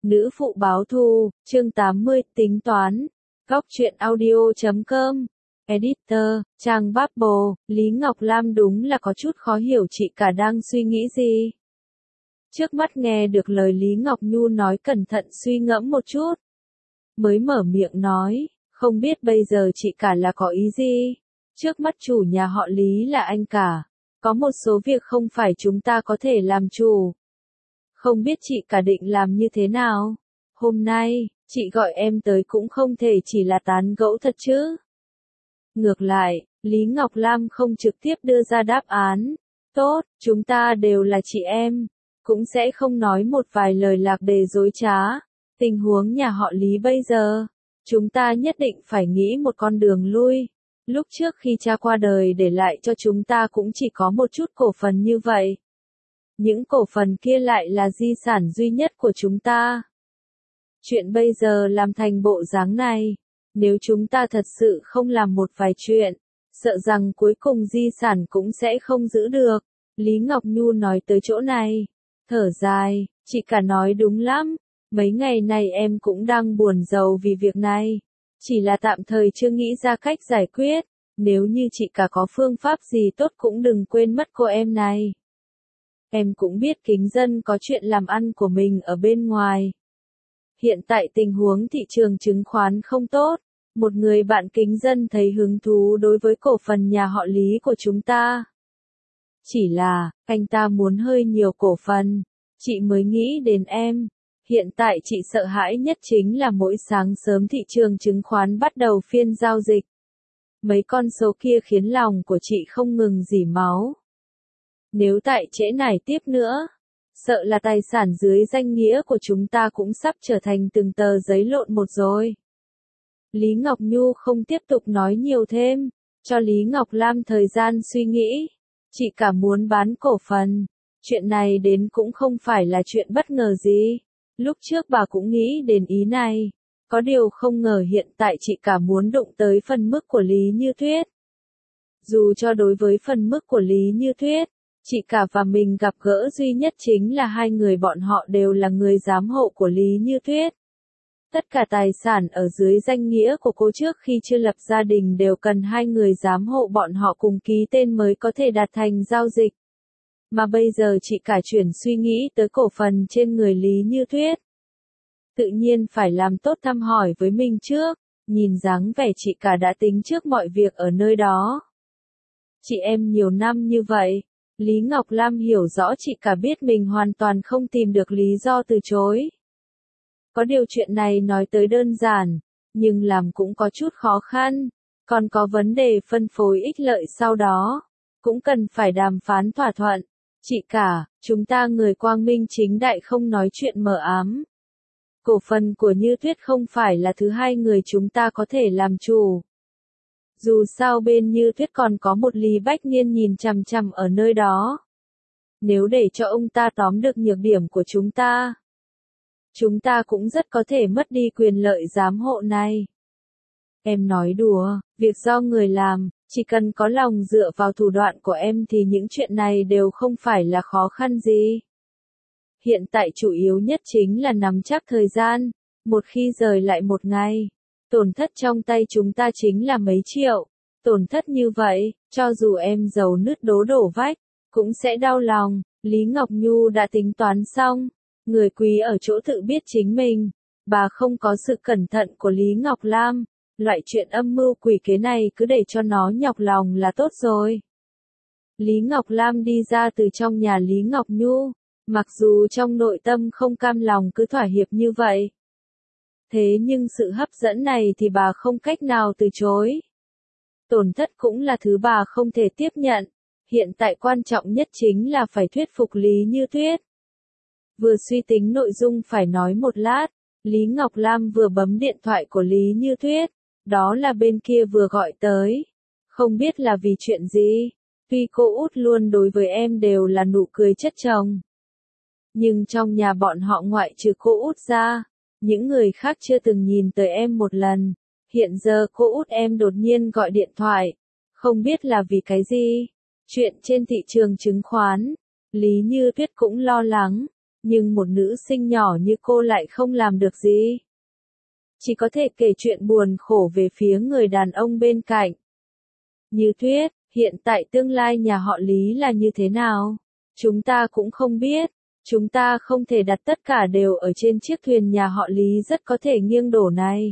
Nữ phụ báo thù, chương 80, tính toán. Góc truyện audio.com. Editor, trang Bubble, Lý Ngọc Lam đúng là có chút khó hiểu chị cả đang suy nghĩ gì. Trước mắt nghe được lời Lý Ngọc Nhu nói cẩn thận suy ngẫm một chút. Mới mở miệng nói, không biết bây giờ chị cả là có ý gì. Trước mắt chủ nhà họ Lý là anh cả. Có một số việc không phải chúng ta có thể làm chủ. Không biết chị cả định làm như thế nào? Hôm nay, chị gọi em tới cũng không thể chỉ là tán gẫu thật chứ. Ngược lại, Lý Ngọc Lam không trực tiếp đưa ra đáp án. Tốt, chúng ta đều là chị em. Cũng sẽ không nói một vài lời lạc đề dối trá. Tình huống nhà họ Lý bây giờ, chúng ta nhất định phải nghĩ một con đường lui. Lúc trước khi cha qua đời để lại cho chúng ta cũng chỉ có một chút cổ phần như vậy. Những cổ phần kia lại là di sản duy nhất của chúng ta. Chuyện bây giờ làm thành bộ dáng này, nếu chúng ta thật sự không làm một vài chuyện, sợ rằng cuối cùng di sản cũng sẽ không giữ được. Lý Ngọc Nhu nói tới chỗ này, thở dài, chị cả nói đúng lắm, mấy ngày này em cũng đang buồn rầu vì việc này, chỉ là tạm thời chưa nghĩ ra cách giải quyết, nếu như chị cả có phương pháp gì tốt cũng đừng quên mất cô em này. Em cũng biết Kính Dân có chuyện làm ăn của mình ở bên ngoài. Hiện tại tình huống thị trường chứng khoán không tốt, một người bạn Kính Dân thấy hứng thú đối với cổ phần nhà họ Lý của chúng ta. Chỉ là, anh ta muốn hơi nhiều cổ phần, chị mới nghĩ đến em. Hiện tại chị sợ hãi nhất chính là mỗi sáng sớm thị trường chứng khoán bắt đầu phiên giao dịch. Mấy con số kia khiến lòng của chị không ngừng rỉ máu. Nếu tại trễ nải tiếp nữa, sợ là tài sản dưới danh nghĩa của chúng ta cũng sắp trở thành từng tờ giấy lộn một rồi. Lý Ngọc Nhu không tiếp tục nói nhiều thêm, cho Lý Ngọc Lam thời gian suy nghĩ. Chị cả muốn bán cổ phần, chuyện này đến cũng không phải là chuyện bất ngờ gì. Lúc trước bà cũng nghĩ đến ý này, có điều không ngờ hiện tại chị cả muốn đụng tới phần mức của Lý Như Tuyết. Dù cho đối với phần mức của Lý Như Tuyết, chị cả và mình gặp gỡ duy nhất chính là hai người bọn họ đều là người giám hộ của Lý Như Tuyết. Tất cả tài sản ở dưới danh nghĩa của cô trước khi chưa lập gia đình đều cần hai người giám hộ bọn họ cùng ký tên mới có thể đạt thành giao dịch. Mà bây giờ chị cả chuyển suy nghĩ tới cổ phần trên người Lý Như Tuyết. Tự nhiên phải làm tốt thăm hỏi với mình trước, nhìn dáng vẻ chị cả đã tính trước mọi việc ở nơi đó. Chị em nhiều năm như vậy. Lý Ngọc Lam hiểu rõ chị cả biết mình hoàn toàn không tìm được lý do từ chối. Có điều chuyện này nói tới đơn giản, nhưng làm cũng có chút khó khăn, còn có vấn đề phân phối ích lợi sau đó, cũng cần phải đàm phán thỏa thuận. Chị cả, chúng ta người quang minh chính đại không nói chuyện mờ ám. Cổ phần của Như Tuyết không phải là thứ hai người chúng ta có thể làm chủ. Dù sao bên Như Tuyết còn có một Lý Bách Niên nhìn chằm chằm ở nơi đó. Nếu để cho ông ta tóm được nhược điểm của chúng ta cũng rất có thể mất đi quyền lợi giám hộ này. Em nói đùa, việc do người làm, chỉ cần có lòng dựa vào thủ đoạn của em thì những chuyện này đều không phải là khó khăn gì. Hiện tại chủ yếu nhất chính là nắm chắc thời gian, một khi rời lại một ngày. Tổn thất trong tay chúng ta chính là mấy triệu. Tổn thất như vậy, cho dù em giàu nứt đổ vách, cũng sẽ đau lòng. Lý Ngọc Nhu đã tính toán xong. Người quý ở chỗ tự biết chính mình. Bà không có sự cẩn thận của Lý Ngọc Lam. Loại chuyện âm mưu quỷ kế này cứ để cho nó nhọc lòng là tốt rồi. Lý Ngọc Lam đi ra từ trong nhà Lý Ngọc Nhu. Mặc dù trong nội tâm không cam lòng cứ thỏa hiệp như vậy. Thế nhưng sự hấp dẫn này thì bà không cách nào từ chối. Tổn thất cũng là thứ bà không thể tiếp nhận. Hiện tại quan trọng nhất chính là phải thuyết phục Lý Như Tuyết. Vừa suy tính nội dung phải nói một lát, Lý Ngọc Lam vừa bấm điện thoại của Lý Như Tuyết. Đó là bên kia vừa gọi tới. Không biết là vì chuyện gì. Tuy cô út luôn đối với em đều là nụ cười chất chồng. Nhưng trong nhà bọn họ ngoại trừ cô út ra, những người khác chưa từng nhìn tới em một lần. Hiện giờ cô út em đột nhiên gọi điện thoại. Không biết là vì cái gì. Chuyện trên thị trường chứng khoán. Lý Như Tuyết cũng lo lắng. nhưng một nữ sinh nhỏ như cô lại không làm được gì. Chỉ có thể kể chuyện buồn khổ về phía người đàn ông bên cạnh. Như Tuyết, hiện tại tương lai nhà họ Lý là như thế nào? Chúng ta cũng không biết. Chúng ta không thể đặt tất cả đều ở trên chiếc thuyền nhà họ Lý rất có thể nghiêng đổ này.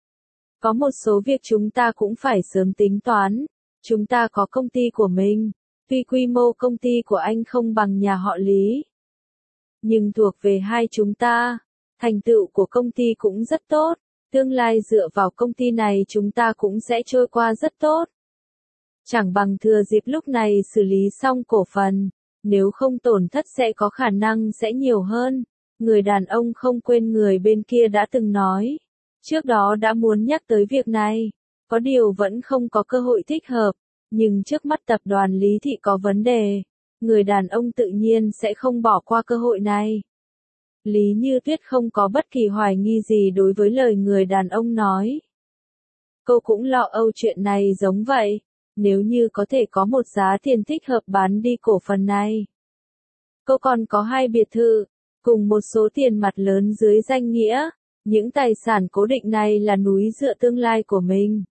Có một số việc chúng ta cũng phải sớm tính toán. Chúng ta có công ty của mình. Tuy quy mô công ty của anh không bằng nhà họ Lý, nhưng thuộc về hai chúng ta, thành tựu của công ty cũng rất tốt. Tương lai dựa vào công ty này chúng ta cũng sẽ trôi qua rất tốt. Chẳng bằng thừa dịp lúc này xử lý xong cổ phần, nếu không tổn thất sẽ có khả năng sẽ nhiều hơn. Người đàn ông không quên người bên kia đã từng nói. Trước đó đã muốn nhắc tới việc này, có điều vẫn không có cơ hội thích hợp, nhưng trước mắt tập đoàn Lý Thị có vấn đề, người đàn ông tự nhiên sẽ không bỏ qua cơ hội này. Lý Như Tuyết không có bất kỳ hoài nghi gì đối với lời người đàn ông nói. Cô cũng lo âu chuyện này giống vậy, nếu như có thể có một giá tiền thích hợp bán đi cổ phần này. Cô còn có 2 biệt thự, cùng một số tiền mặt lớn dưới danh nghĩa, những tài sản cố định này là núi dựa tương lai của mình.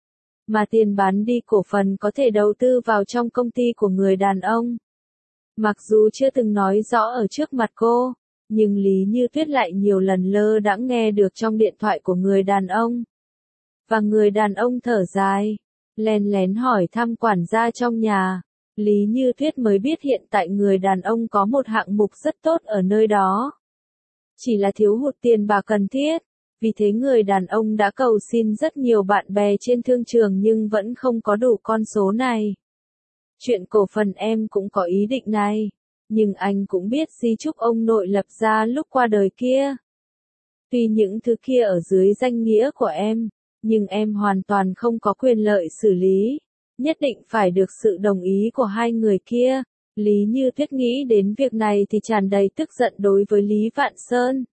Mà tiền bán đi cổ phần có thể đầu tư vào trong công ty của người đàn ông. Mặc dù chưa từng nói rõ ở trước mặt cô, nhưng Lý Như Tuyết lại nhiều lần lơ đãng nghe được trong điện thoại của người đàn ông. Và người đàn ông thở dài, len lén hỏi thăm quản gia trong nhà. Lý Như Tuyết mới biết hiện tại người đàn ông có một hạng mục rất tốt ở nơi đó. Chỉ là thiếu hụt tiền bạc cần thiết, vì thế người đàn ông đã cầu xin rất nhiều bạn bè trên thương trường nhưng vẫn không có đủ con số này. Chuyện cổ phần em cũng có ý định này, nhưng anh cũng biết di chúc ông nội lập ra lúc qua đời kia. Tuy những thứ kia ở dưới danh nghĩa của em, nhưng em hoàn toàn không có quyền lợi xử lý, nhất định phải được sự đồng ý của hai người kia. Lý Như Tuyết nghĩ đến việc này thì tràn đầy tức giận đối với Lý Vạn Sơn.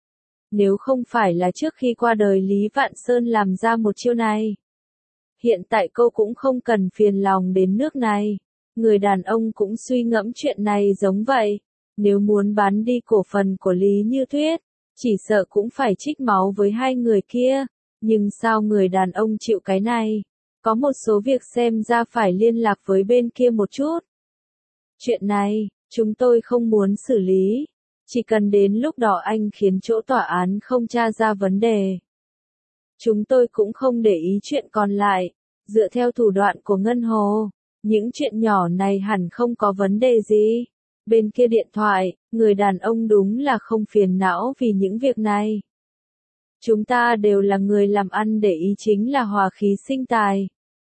Nếu không phải là trước khi qua đời Lý Vạn Sơn làm ra một chiêu này, hiện tại cô cũng không cần phiền lòng đến nước này. Người đàn ông cũng suy ngẫm chuyện này giống vậy. Nếu muốn bán đi cổ phần của Lý Như Tuyết, chỉ sợ cũng phải trích máu với hai người kia. Nhưng sao người đàn ông chịu cái này? Có một số việc xem ra phải liên lạc với bên kia một chút. Chuyện này, chúng tôi không muốn xử lý. Chỉ cần đến lúc đó anh khiến chỗ tòa án không tra ra vấn đề. Chúng tôi cũng không để ý chuyện còn lại. Dựa theo thủ đoạn của Ngân Hồ, những chuyện nhỏ này hẳn không có vấn đề gì. Bên kia điện thoại, người đàn ông đúng là không phiền não vì những việc này. Chúng ta đều là người làm ăn để ý chính là hòa khí sinh tài.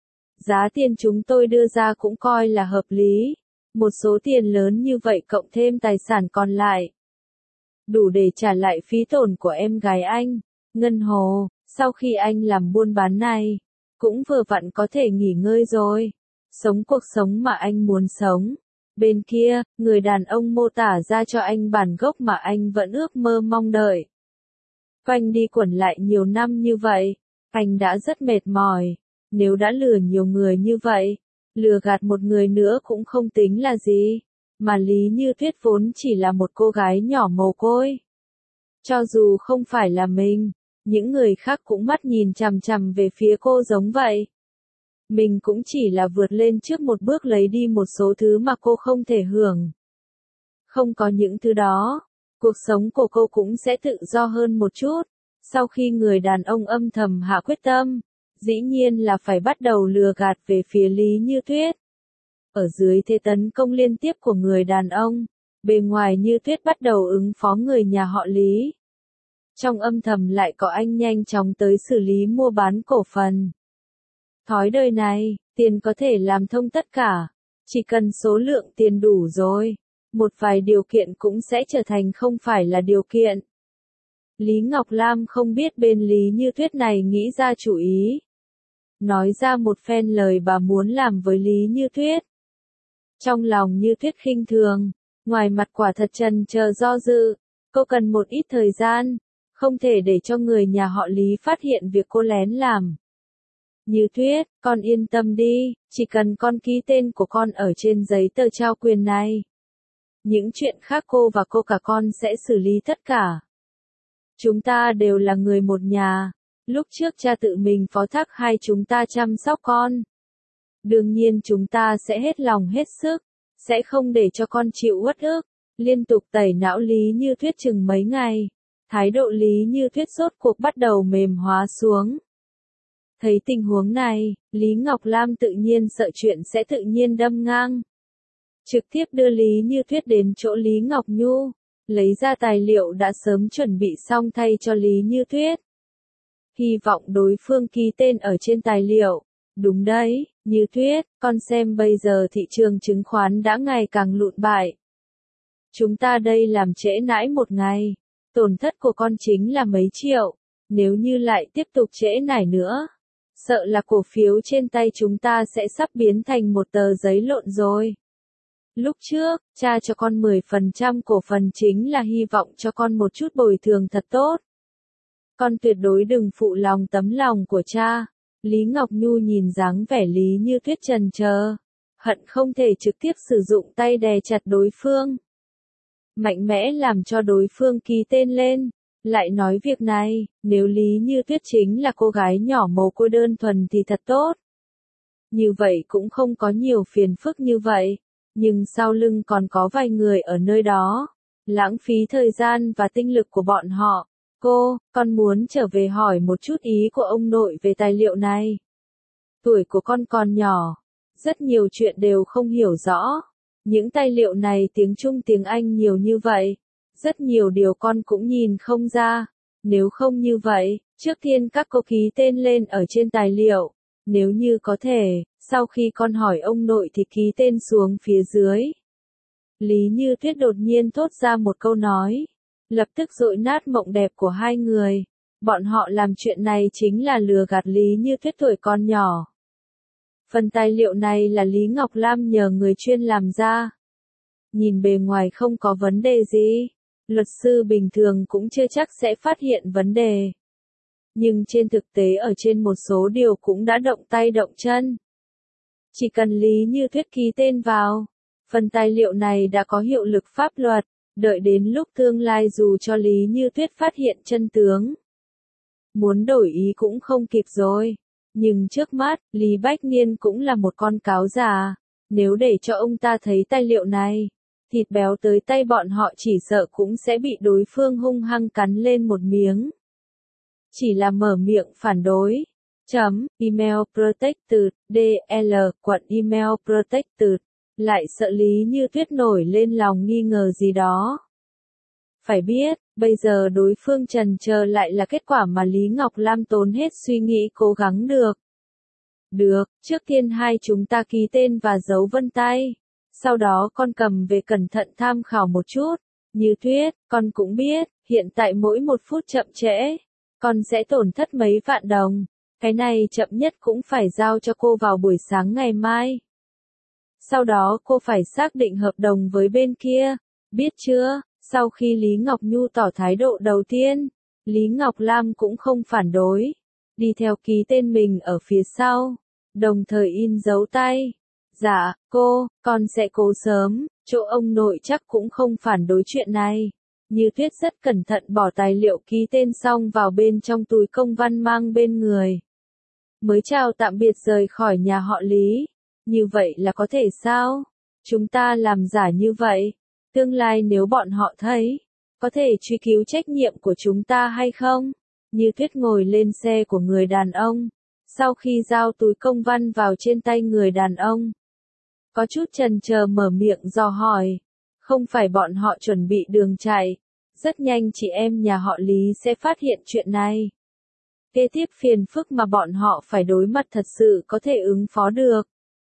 Giá tiền chúng tôi đưa ra cũng coi là hợp lý. Một số tiền lớn như vậy cộng thêm tài sản còn lại, đủ để trả lại phí tổn của em gái anh. Ngân Hồ, sau khi anh làm buôn bán này, cũng vừa vặn có thể nghỉ ngơi rồi. Sống cuộc sống mà anh muốn sống. Bên kia, người đàn ông mô tả ra cho anh bản gốc mà anh vẫn ước mơ mong đợi. Quanh đi quẩn lại nhiều năm như vậy, anh đã rất mệt mỏi. Nếu đã lừa nhiều người như vậy, lừa gạt một người nữa cũng không tính là gì. Mà Lý Như Tuyết vốn chỉ là một cô gái nhỏ mồ côi. Cho dù không phải là mình, những người khác cũng mắt nhìn chằm chằm về phía cô giống vậy. Mình cũng chỉ là vượt lên trước một bước lấy đi một số thứ mà cô không thể hưởng. Không có những thứ đó, cuộc sống của cô cũng sẽ tự do hơn một chút. Sau khi người đàn ông âm thầm hạ quyết tâm, dĩ nhiên là phải bắt đầu lừa gạt về phía Lý Như Tuyết. Ở dưới thế tấn công liên tiếp của người đàn ông, bề ngoài Như Tuyết bắt đầu ứng phó người nhà họ Lý. Trong âm thầm lại có anh nhanh chóng tới xử lý mua bán cổ phần. Thói đời này, tiền có thể làm thông tất cả, chỉ cần số lượng tiền đủ rồi, một vài điều kiện cũng sẽ trở thành không phải là điều kiện. Lý Ngọc Lam không biết bên Lý Như Tuyết này nghĩ ra chủ ý. Nói ra một phen lời bà muốn làm với Lý Như Tuyết. Trong lòng Như Tuyết khinh thường, ngoài mặt quả thật trần chờ do dự, cô cần một ít thời gian, không thể để cho người nhà họ Lý phát hiện việc cô lén làm. Như Tuyết, con yên tâm đi, chỉ cần con ký tên của con ở trên giấy tờ trao quyền này. Những chuyện khác cô và cô cả con sẽ xử lý tất cả. Chúng ta đều là người một nhà. Lúc trước cha tự mình phó thác hai chúng ta chăm sóc con. Đương nhiên chúng ta sẽ hết lòng hết sức, sẽ không để cho con chịu uất ức. Liên tục tẩy não Lý Như Tuyết chừng mấy ngày. Thái độ Lý Như Tuyết rốt cuộc bắt đầu mềm hóa xuống. Thấy tình huống này, Lý Ngọc Lam tự nhiên sợ chuyện sẽ tự nhiên đâm ngang. Trực tiếp đưa Lý Như Tuyết đến chỗ Lý Ngọc Nhu, lấy ra tài liệu đã sớm chuẩn bị xong thay cho Lý Như Tuyết. Hy vọng đối phương ký tên ở trên tài liệu. Đúng đấy, Như Tuyết, con xem bây giờ thị trường chứng khoán đã ngày càng lụn bại. Chúng ta đây làm trễ nãi một ngày, tổn thất của con chính là mấy triệu, nếu như lại tiếp tục trễ nải nữa, sợ là cổ phiếu trên tay chúng ta sẽ sắp biến thành một tờ giấy lộn rồi. Lúc trước, cha cho con 10% cổ phần chính là hy vọng cho con một chút bồi thường thật tốt. Con tuyệt đối đừng phụ lòng tấm lòng của cha. Lý Ngọc Nhu nhìn dáng vẻ Lý Như Tuyết trần chờ, hận không thể trực tiếp sử dụng tay đè chặt đối phương. Mạnh mẽ làm cho đối phương ký tên lên. Lại nói việc này, nếu Lý Như Tuyết chính là cô gái nhỏ mồ côi đơn thuần thì thật tốt. Như vậy cũng không có nhiều phiền phức như vậy. Nhưng sau lưng còn có vài người ở nơi đó. Lãng phí thời gian và tinh lực của bọn họ. Con muốn trở về hỏi một chút ý của ông nội về tài liệu này. Tuổi của con còn nhỏ. Rất nhiều chuyện đều không hiểu rõ. Những tài liệu này tiếng Trung tiếng Anh nhiều như vậy. Rất nhiều điều con cũng nhìn không ra. Nếu không như vậy, trước tiên các cô ký tên lên ở trên tài liệu. Nếu như có thể, sau khi con hỏi ông nội thì ký tên xuống phía dưới. Lý Như Tuyết đột nhiên thốt ra một câu nói. Lập tức dội nát mộng đẹp của hai người. Bọn họ làm chuyện này chính là lừa gạt Lý Như Tuyết tuổi con nhỏ. Phần tài liệu này là Lý Ngọc Lam nhờ người chuyên làm ra. Nhìn bề ngoài không có vấn đề gì. Luật sư bình thường cũng chưa chắc sẽ phát hiện vấn đề. Nhưng trên thực tế ở trên một số điều cũng đã động tay động chân. Chỉ cần Lý Như Tuyết ký tên vào, phần tài liệu này đã có hiệu lực pháp luật, đợi đến lúc tương lai dù cho Lý Như Tuyết phát hiện chân tướng. Muốn đổi ý cũng không kịp rồi. Nhưng trước mắt, Lý Bách Niên cũng là một con cáo già. Nếu để cho ông ta thấy tài liệu này, thịt béo tới tay bọn họ chỉ sợ cũng sẽ bị đối phương hung hăng cắn lên một miếng. Chỉ là mở miệng phản đối. Email protected, DL, quận email protected, lại sợ Lý Như Tuyết nổi lên lòng nghi ngờ gì đó. Phải biết, bây giờ đối phương trần chờ lại là kết quả mà Lý Ngọc Lam tốn hết suy nghĩ cố gắng được. Được, trước tiên hai chúng ta ký tên và dấu vân tay. Sau đó con cầm về cẩn thận tham khảo một chút. Như Tuyết, con cũng biết, hiện tại mỗi một phút chậm trễ, con sẽ tổn thất mấy vạn đồng. Cái này chậm nhất cũng phải giao cho cô vào buổi sáng ngày mai. Sau đó cô phải xác định hợp đồng với bên kia, biết chưa? Sau khi Lý Ngọc Nhu tỏ thái độ đầu tiên, Lý Ngọc Lam cũng không phản đối, đi theo ký tên mình ở phía sau, đồng thời in dấu tay. Dạ, con sẽ cố sớm, chỗ ông nội chắc cũng không phản đối chuyện này. Như Tuyết rất cẩn thận bỏ tài liệu ký tên xong vào bên trong túi công văn mang bên người. Mới chào tạm biệt rời khỏi nhà họ Lý. Như vậy là có thể sao? Chúng ta làm giả như vậy. Tương lai nếu bọn họ thấy, có thể truy cứu trách nhiệm của chúng ta hay không? Như Tuyết ngồi lên xe của người đàn ông. Sau khi giao túi công văn vào trên tay người đàn ông, có chút chần chờ mở miệng dò hỏi. Không phải bọn họ chuẩn bị đường chạy. Rất nhanh chị em nhà họ Lý sẽ phát hiện chuyện này. Kế tiếp phiền phức mà bọn họ phải đối mặt thật sự có thể ứng phó được.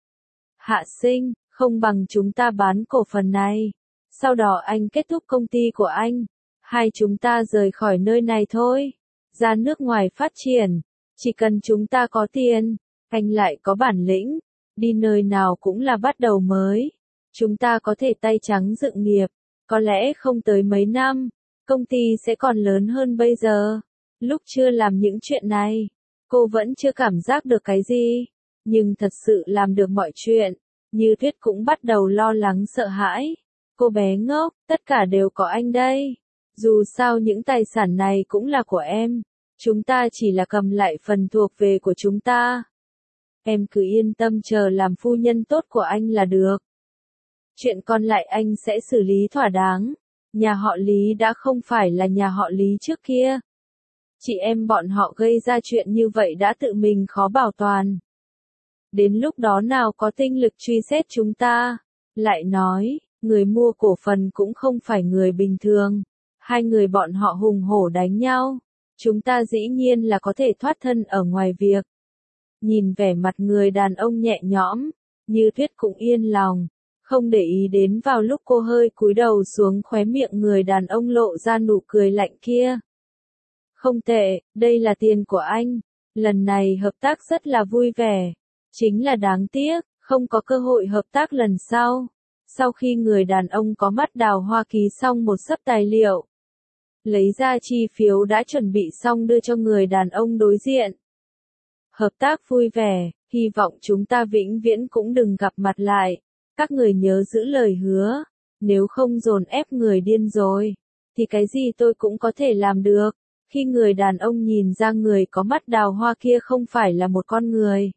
Hạ Sinh, không bằng chúng ta bán cổ phần này. Sau đó anh kết thúc công ty của anh. Hai chúng ta rời khỏi nơi này thôi. Ra nước ngoài phát triển. Chỉ cần chúng ta có tiền, anh lại có bản lĩnh. Đi nơi nào cũng là bắt đầu mới. Chúng ta có thể tay trắng dựng nghiệp. Có lẽ không tới mấy năm, công ty sẽ còn lớn hơn bây giờ. Lúc chưa làm những chuyện này, cô vẫn chưa cảm giác được cái gì. Nhưng thật sự làm được mọi chuyện, Như Tuyết cũng bắt đầu lo lắng sợ hãi. Cô bé ngốc, tất cả đều có anh đây. Dù sao những tài sản này cũng là của em. Chúng ta chỉ là cầm lại phần thuộc về của chúng ta. Em cứ yên tâm chờ làm phu nhân tốt của anh là được. Chuyện còn lại anh sẽ xử lý thỏa đáng. Nhà họ Lý đã không phải là nhà họ Lý trước kia. Chị em bọn họ gây ra chuyện như vậy đã tự mình khó bảo toàn. Đến lúc đó nào có tinh lực truy xét chúng ta. Lại nói, người mua cổ phần cũng không phải người bình thường. Hai người bọn họ hùng hổ đánh nhau. Chúng ta dĩ nhiên là có thể thoát thân ở ngoài việc. Nhìn vẻ mặt người đàn ông nhẹ nhõm, Như Tuyết cũng yên lòng, không để ý đến vào lúc cô hơi cúi đầu xuống khóe miệng người đàn ông lộ ra nụ cười lạnh kia. Không tệ, đây là tiền của anh, lần này hợp tác rất là vui vẻ, chính là đáng tiếc, không có cơ hội hợp tác lần sau. Sau khi người đàn ông có mắt đào hoa ký xong một xấp tài liệu, lấy ra chi phiếu đã chuẩn bị xong đưa cho người đàn ông đối diện. Hợp tác vui vẻ, hy vọng chúng ta vĩnh viễn cũng đừng gặp mặt lại. Các người nhớ giữ lời hứa, nếu không dồn ép người điên rồi, thì cái gì tôi cũng có thể làm được. Khi người đàn ông nhìn ra người có mắt đào hoa kia không phải là một con người,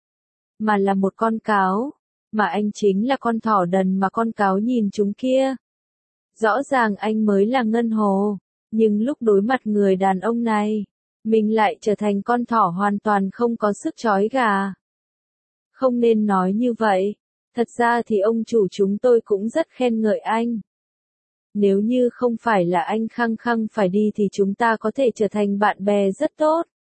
mà là một con cáo, mà anh chính là con thỏ đần mà con cáo nhìn chúng kia. Rõ ràng anh mới là ngân hồ, nhưng lúc đối mặt người đàn ông này, mình lại trở thành con thỏ hoàn toàn không có sức trói gà. Không nên nói như vậy, thật ra thì ông chủ chúng tôi cũng rất khen ngợi anh. Nếu như không phải là anh khăng khăng phải đi thì chúng ta có thể trở thành bạn bè rất tốt.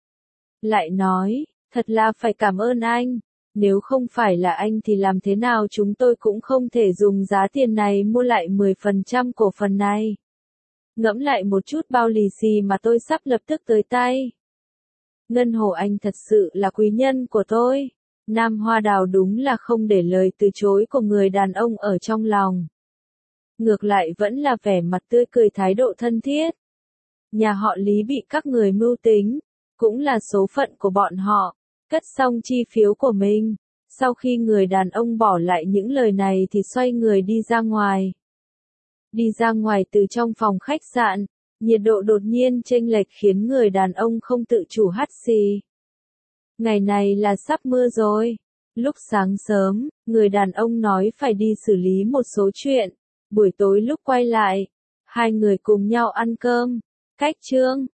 Lại nói, thật là phải cảm ơn anh, nếu không phải là anh thì làm thế nào chúng tôi cũng không thể dùng giá tiền này mua lại 10% cổ phần này. Ngẫm lại một chút bao lì xì mà tôi sắp lập tức tới tay. Ngân Hồ anh thật sự là quý nhân của tôi. Nam Hoa Đào đúng là không để lời từ chối của người đàn ông ở trong lòng. Ngược lại vẫn là vẻ mặt tươi cười thái độ thân thiết. Nhà họ Lý bị các người mưu tính, cũng là số phận của bọn họ. Cất xong chi phiếu của mình, sau khi người đàn ông bỏ lại những lời này thì xoay người đi ra ngoài. Đi ra ngoài từ trong phòng khách sạn, nhiệt độ đột nhiên chênh lệch khiến người đàn ông không tự chủ hắt xì. Ngày này là sắp mưa rồi. Lúc sáng sớm, người đàn ông nói phải đi xử lý một số chuyện. Buổi tối lúc quay lại, hai người cùng nhau ăn cơm. Cách chương